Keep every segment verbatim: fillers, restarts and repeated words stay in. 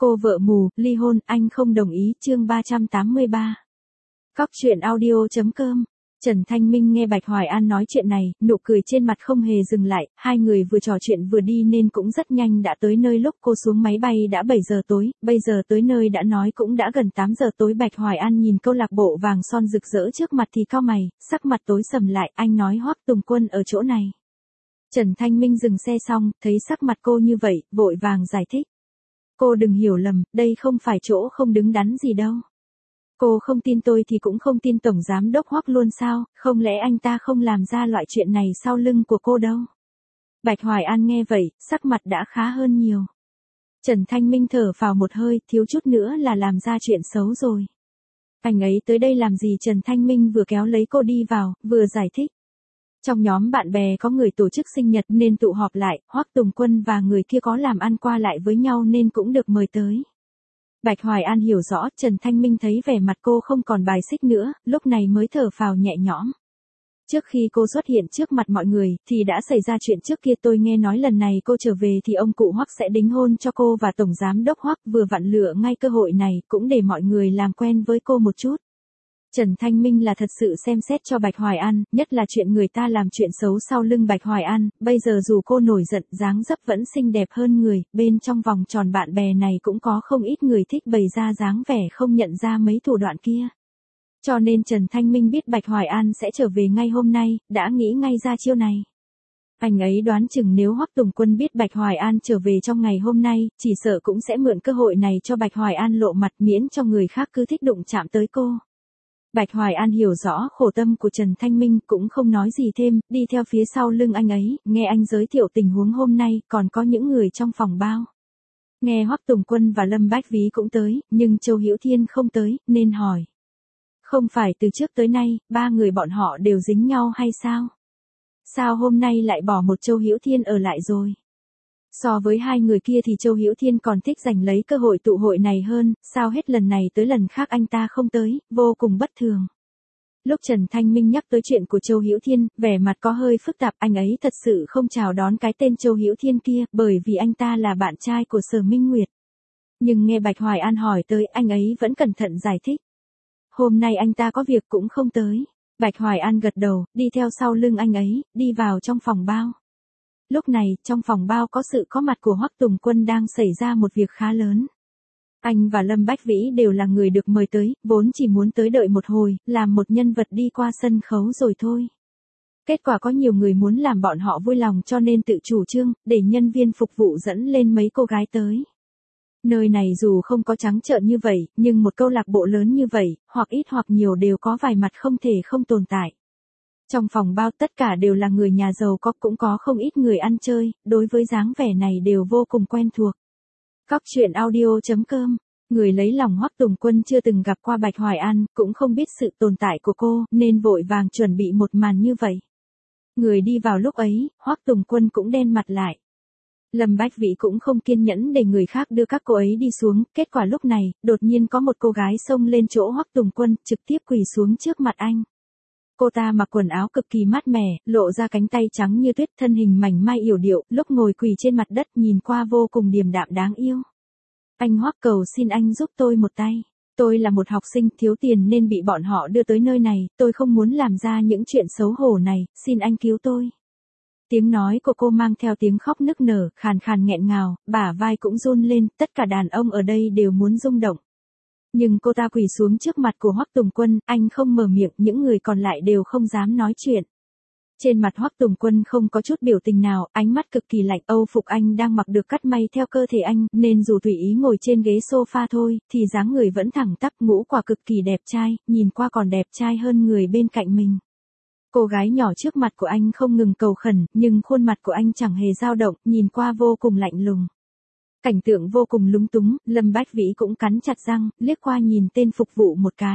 Cô vợ mù, ly hôn, anh không đồng ý, chương ba trăm tám mươi ba. Cóc truyện audio chấm com. Trần Thanh Minh nghe Bạch Hoài An nói chuyện này, nụ cười trên mặt không hề dừng lại, hai người vừa trò chuyện vừa đi nên cũng rất nhanh đã tới nơi. Lúc cô xuống máy bay đã bảy giờ tối, bây giờ tới nơi đã nói cũng đã gần tám giờ tối. Bạch Hoài An nhìn câu lạc bộ vàng son rực rỡ trước mặt thì cau mày, sắc mặt tối sầm lại, anh nói Hoắc Tùng Quân ở chỗ này. Trần Thanh Minh dừng xe xong, thấy sắc mặt cô như vậy, vội vàng giải thích. Cô đừng hiểu lầm, đây không phải chỗ không đứng đắn gì đâu. Cô không tin tôi thì cũng không tin Tổng Giám Đốc Hoắc luôn sao, không lẽ anh ta không làm ra loại chuyện này sau lưng của cô đâu. Bạch Hoài An nghe vậy, sắc mặt đã khá hơn nhiều. Trần Thanh Minh thở phào một hơi, thiếu chút nữa là làm ra chuyện xấu rồi. Anh ấy tới đây làm gì? Trần Thanh Minh vừa kéo lấy cô đi vào, vừa giải thích. Trong nhóm bạn bè có người tổ chức sinh nhật nên tụ họp lại, Hoắc Tùng Quân và người kia có làm ăn qua lại với nhau nên cũng được mời tới. Bạch Hoài An hiểu rõ, Trần Thanh Minh thấy vẻ mặt cô không còn bài xích nữa, lúc này mới thở phào nhẹ nhõm. Trước khi cô xuất hiện trước mặt mọi người, thì đã xảy ra chuyện trước kia. Tôi nghe nói lần này cô trở về thì ông cụ Hoắc sẽ đính hôn cho cô và Tổng Giám Đốc Hoắc, vừa vặn lựa ngay cơ hội này, cũng để mọi người làm quen với cô một chút. Trần Thanh Minh là thật sự xem xét cho Bạch Hoài An, nhất là chuyện người ta làm chuyện xấu sau lưng Bạch Hoài An, bây giờ dù cô nổi giận, dáng dấp vẫn xinh đẹp hơn người, bên trong vòng tròn bạn bè này cũng có không ít người thích bày ra dáng vẻ không nhận ra mấy thủ đoạn kia. Cho nên Trần Thanh Minh biết Bạch Hoài An sẽ trở về ngay hôm nay, đã nghĩ ngay ra chiêu này. Anh ấy đoán chừng nếu Hoắc Tùng Quân biết Bạch Hoài An trở về trong ngày hôm nay, chỉ sợ cũng sẽ mượn cơ hội này cho Bạch Hoài An lộ mặt, miễn cho người khác cứ thích đụng chạm tới cô. Bạch Hoài An hiểu rõ khổ tâm của Trần Thanh Minh, cũng không nói gì thêm, đi theo phía sau lưng anh ấy, nghe anh giới thiệu tình huống hôm nay, còn có những người trong phòng bao. Nghe Hoắc Tùng Quân và Lâm Bách Ví cũng tới, nhưng Châu Hữu Thiên không tới, nên hỏi. Không phải từ trước tới nay, ba người bọn họ đều dính nhau hay sao? Sao hôm nay lại bỏ một Châu Hữu Thiên ở lại rồi? So với hai người kia thì Châu Hữu Thiên còn thích giành lấy cơ hội tụ hội này hơn, sao hết lần này tới lần khác anh ta không tới, vô cùng bất thường. Lúc Trần Thanh Minh nhắc tới chuyện của Châu Hữu Thiên, vẻ mặt có hơi phức tạp, anh ấy thật sự không chào đón cái tên Châu Hữu Thiên kia, bởi vì anh ta là bạn trai của Sở Minh Nguyệt. Nhưng nghe Bạch Hoài An hỏi tới, anh ấy vẫn cẩn thận giải thích. Hôm nay anh ta có việc cũng không tới. Bạch Hoài An gật đầu, đi theo sau lưng anh ấy, đi vào trong phòng bao. Lúc này, trong phòng bao có sự có mặt của Hoắc Tùng Quân đang xảy ra một việc khá lớn. Anh và Lâm Bách Vĩ đều là người được mời tới, vốn chỉ muốn tới đợi một hồi, làm một nhân vật đi qua sân khấu rồi thôi. Kết quả có nhiều người muốn làm bọn họ vui lòng cho nên tự chủ trương, để nhân viên phục vụ dẫn lên mấy cô gái tới. Nơi này dù không có trắng trợn như vậy, nhưng một câu lạc bộ lớn như vậy, hoặc ít hoặc nhiều đều có vài mặt không thể không tồn tại. Trong phòng bao tất cả đều là người nhà giàu có, cũng có không ít người ăn chơi, đối với dáng vẻ này đều vô cùng quen thuộc. Cóc truyện audio chấm com. Người lấy lòng Hoắc Tùng Quân chưa từng gặp qua Bạch Hoài An, cũng không biết sự tồn tại của cô, nên vội vàng chuẩn bị một màn như vậy. Người đi vào lúc ấy, Hoắc Tùng Quân cũng đen mặt lại. Lâm Bách Vĩ cũng không kiên nhẫn để người khác đưa các cô ấy đi xuống, kết quả lúc này, đột nhiên có một cô gái xông lên chỗ Hoắc Tùng Quân, trực tiếp quỳ xuống trước mặt anh. Cô ta mặc quần áo cực kỳ mát mẻ, lộ ra cánh tay trắng như tuyết, thân hình mảnh mai yểu điệu, lúc ngồi quỳ trên mặt đất nhìn qua vô cùng điềm đạm đáng yêu. Anh Hoắc, cầu xin anh giúp tôi một tay. Tôi là một học sinh thiếu tiền nên bị bọn họ đưa tới nơi này, tôi không muốn làm ra những chuyện xấu hổ này, xin anh cứu tôi. Tiếng nói của cô mang theo tiếng khóc nức nở, khàn khàn nghẹn ngào, bả vai cũng run lên, tất cả đàn ông ở đây đều muốn rung động. Nhưng cô ta quỳ xuống trước mặt của Hoắc Tùng Quân, anh không mở miệng, những người còn lại đều không dám nói chuyện. Trên mặt Hoắc Tùng Quân không có chút biểu tình nào, ánh mắt cực kỳ lạnh, âu phục anh đang mặc được cắt may theo cơ thể anh, nên dù tùy ý ngồi trên ghế sofa thôi, thì dáng người vẫn thẳng tắp, ngũ quả cực kỳ đẹp trai, nhìn qua còn đẹp trai hơn người bên cạnh mình. Cô gái nhỏ trước mặt của anh không ngừng cầu khẩn, nhưng khuôn mặt của anh chẳng hề dao động, nhìn qua vô cùng lạnh lùng. Cảnh tượng vô cùng lúng túng, Lâm Bách Vĩ cũng cắn chặt răng, liếc qua nhìn tên phục vụ một cái.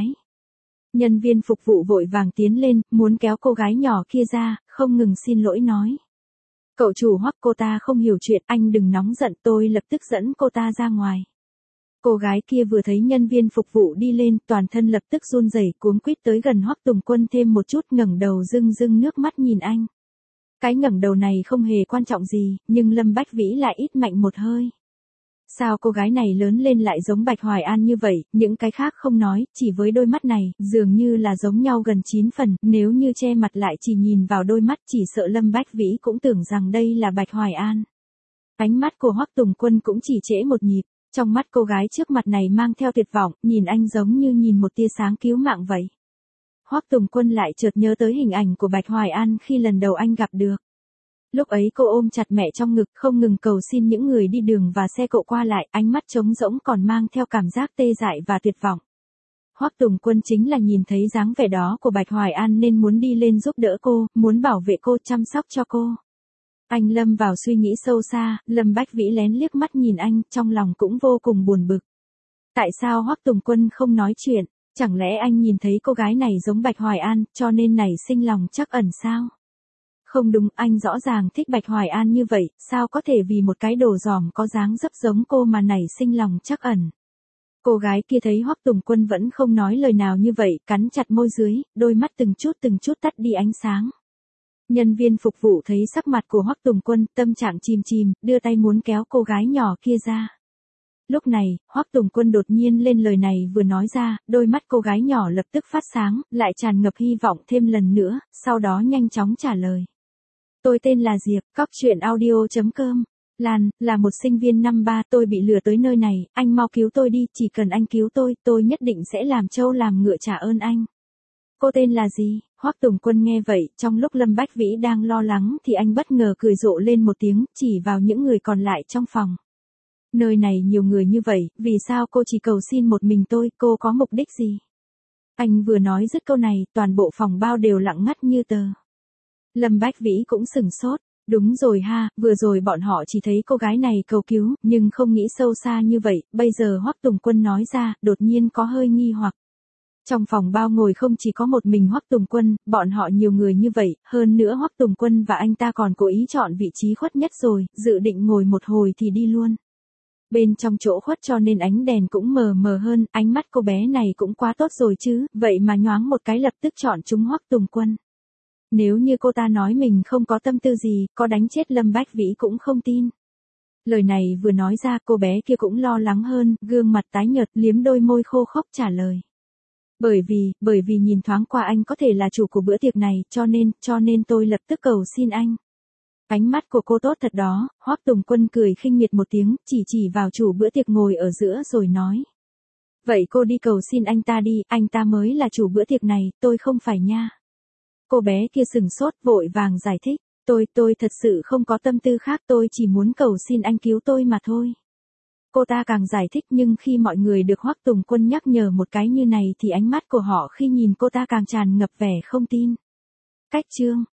Nhân viên phục vụ vội vàng tiến lên, muốn kéo cô gái nhỏ kia ra, không ngừng xin lỗi nói. Cậu chủ Hoắc, cô ta không hiểu chuyện, anh đừng nóng giận, tôi lập tức dẫn cô ta ra ngoài. Cô gái kia vừa thấy nhân viên phục vụ đi lên, toàn thân lập tức run rẩy, cuống quýt tới gần Hoắc Tùng Quân thêm một chút, ngẩng đầu rưng rưng nước mắt nhìn anh. Cái ngẩng đầu này không hề quan trọng gì, nhưng Lâm Bách Vĩ lại ít mạnh một hơi. Sao cô gái này lớn lên lại giống Bạch Hoài An như vậy, những cái khác không nói, chỉ với đôi mắt này, dường như là giống nhau gần chín phần, nếu như che mặt lại chỉ nhìn vào đôi mắt chỉ sợ Lâm Bách Vĩ cũng tưởng rằng đây là Bạch Hoài An. Ánh mắt của Hoắc Tùng Quân cũng chỉ trễ một nhịp, trong mắt cô gái trước mặt này mang theo tuyệt vọng, nhìn anh giống như nhìn một tia sáng cứu mạng vậy. Hoắc Tùng Quân lại chợt nhớ tới hình ảnh của Bạch Hoài An khi lần đầu anh gặp được. Lúc ấy cô ôm chặt mẹ trong ngực không ngừng cầu xin những người đi đường và xe cộ qua lại, ánh mắt trống rỗng còn mang theo cảm giác tê dại và tuyệt vọng. Hoắc Tùng Quân chính là nhìn thấy dáng vẻ đó của Bạch Hoài An nên muốn đi lên giúp đỡ cô, muốn bảo vệ cô, chăm sóc cho cô. Anh lâm vào suy nghĩ sâu xa, Lâm Bách Vĩ lén liếc mắt nhìn anh, trong lòng cũng vô cùng buồn bực. Tại sao Hoắc Tùng Quân không nói chuyện? Chẳng lẽ anh nhìn thấy cô gái này giống Bạch Hoài An, cho nên nảy sinh lòng trắc ẩn sao? Không đúng, anh rõ ràng thích Bạch Hoài An như vậy, sao có thể vì một cái đồ giòm có dáng dấp giống cô mà nảy sinh lòng trắc ẩn? Cô gái kia thấy Hoắc Tùng Quân vẫn không nói lời nào như vậy, cắn chặt môi dưới, đôi mắt từng chút từng chút tắt đi ánh sáng. Nhân viên phục vụ thấy sắc mặt của Hoắc Tùng Quân, tâm trạng chìm chìm, đưa tay muốn kéo cô gái nhỏ kia ra. Lúc này, Hoắc Tùng Quân đột nhiên lên lời này vừa nói ra, đôi mắt cô gái nhỏ lập tức phát sáng, lại tràn ngập hy vọng thêm lần nữa, sau đó nhanh chóng trả lời. Tôi tên là Diệp, cóc truyện audio chấm com. Lan, là một sinh viên năm ba, tôi bị lừa tới nơi này, anh mau cứu tôi đi, chỉ cần anh cứu tôi, tôi nhất định sẽ làm trâu làm ngựa trả ơn anh. Cô tên là gì? Hoắc Tùng Quân nghe vậy, trong lúc Lâm Bách Vĩ đang lo lắng thì anh bất ngờ cười rộ lên một tiếng, chỉ vào những người còn lại trong phòng. Nơi này nhiều người như vậy, vì sao cô chỉ cầu xin một mình tôi, cô có mục đích gì? Anh vừa nói dứt câu này, toàn bộ phòng bao đều lặng ngắt như tờ. Lâm Bách Vĩ cũng sửng sốt. Đúng rồi ha, vừa rồi bọn họ chỉ thấy cô gái này cầu cứu, nhưng không nghĩ sâu xa như vậy, bây giờ Hoắc Tùng Quân nói ra, đột nhiên có hơi nghi hoặc. Trong phòng bao ngồi không chỉ có một mình Hoắc Tùng Quân, bọn họ nhiều người như vậy, hơn nữa Hoắc Tùng Quân và anh ta còn cố ý chọn vị trí khuất nhất rồi, dự định ngồi một hồi thì đi luôn. Bên trong chỗ khuất cho nên ánh đèn cũng mờ mờ hơn, ánh mắt cô bé này cũng quá tốt rồi chứ, vậy mà nhoáng một cái lập tức chọn chúng Hoắc Tùng Quân. Nếu như cô ta nói mình không có tâm tư gì, có đánh chết Lâm Bách Vĩ cũng không tin. Lời này vừa nói ra cô bé kia cũng lo lắng hơn, gương mặt tái nhợt liếm đôi môi khô khốc trả lời. Bởi vì, bởi vì nhìn thoáng qua anh có thể là chủ của bữa tiệc này, cho nên, cho nên tôi lập tức cầu xin anh. Ánh mắt của cô tốt thật đó, Hoắc Tùng Quân cười khinh miệt một tiếng, chỉ chỉ vào chủ bữa tiệc ngồi ở giữa rồi nói. Vậy cô đi cầu xin anh ta đi, anh ta mới là chủ bữa tiệc này, tôi không phải nha. Cô bé kia sừng sốt vội vàng giải thích, tôi, tôi thật sự không có tâm tư khác, tôi chỉ muốn cầu xin anh cứu tôi mà thôi. Cô ta càng giải thích nhưng khi mọi người được Hoắc Tùng Quân nhắc nhở một cái như này thì ánh mắt của họ khi nhìn cô ta càng tràn ngập vẻ không tin. Cách chương